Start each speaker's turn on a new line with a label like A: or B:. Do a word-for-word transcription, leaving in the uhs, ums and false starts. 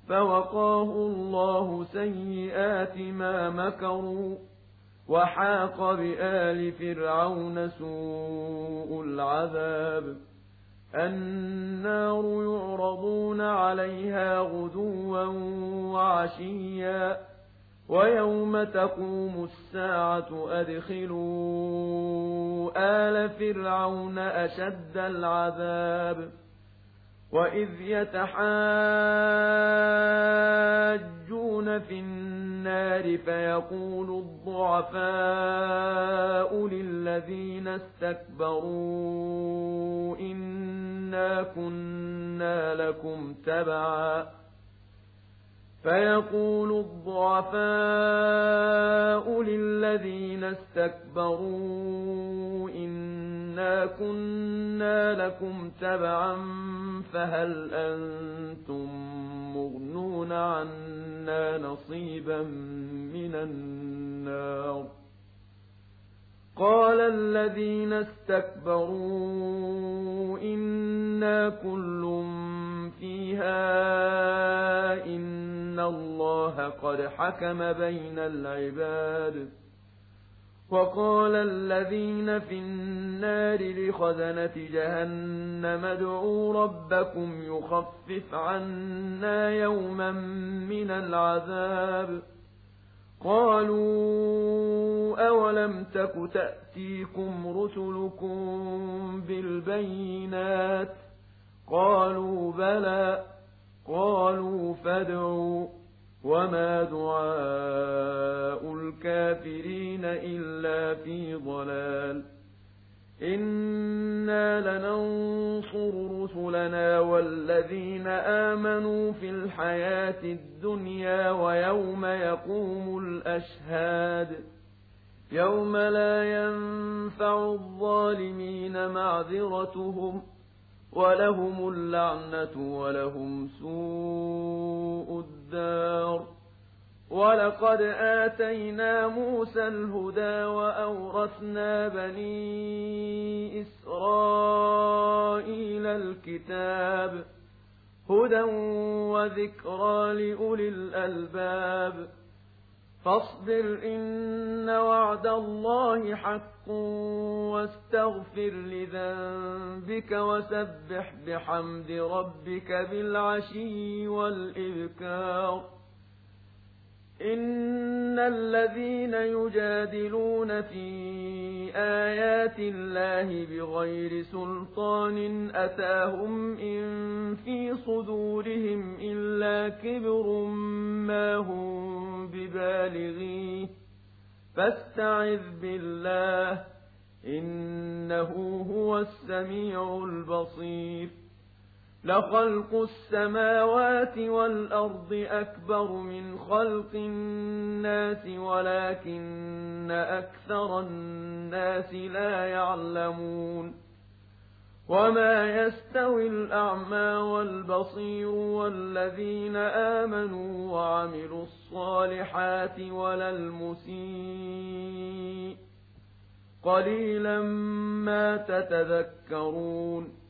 A: فوقاه الله سيئات ما مكروا وحاق بآل فرعون سوء العذاب النار يعرضون عليها غدوا وعشيا ويوم تقوم الساعة أدخلوا آل فرعون أشد العذاب وإذ يتحاجون في النار فيقول الضعفاء للذين استكبروا إنا كنا لكم تبعا فيقول الضعفاء للذين استكبروا إنا كنا لكم تبعا فهل أنتم مغنون عنا نصيبا من النار قال الذين استكبروا إنا كل فيها إن الله قد حكم بين العباد وقال الذين في النار لخزنة جهنم ادعوا ربكم يخفف عنا يوما من العذاب قالوا أولم تك تأتيكم رسلكم بالبينات قالوا بلى قالوا فادعوا وما دعاء الكافرين إلا في ضلال إنا لننصر رسلنا والذين آمنوا في الحياة الدنيا ويوم يقوم الأشهاد يوم لا ينفع الظالمين معذرتهم ولهم اللعنة ولهم سوء الدار ولقد آتينا موسى الهدى وأورثنا بني إسرائيل الكتاب هدى وذكرى لأولي الألباب فاصبر إن وعد الله حق واستغفر لذنبك وسبح بحمد ربك بالعشي والإبكار إن الذين يجادلون في آيات الله بغير سلطان أتاهم إن في صدورهم إلا كبر ما هم ببالغيه فاستعذ بالله إنه هو السميع البصير لخلق السماوات والأرض أكبر من خلق الناس ولكن أكثر الناس لا يعلمون وما يستوي الأعمى والبصير والذين آمنوا وعملوا الصالحات ولا المسيء قليلا ما تتذكرون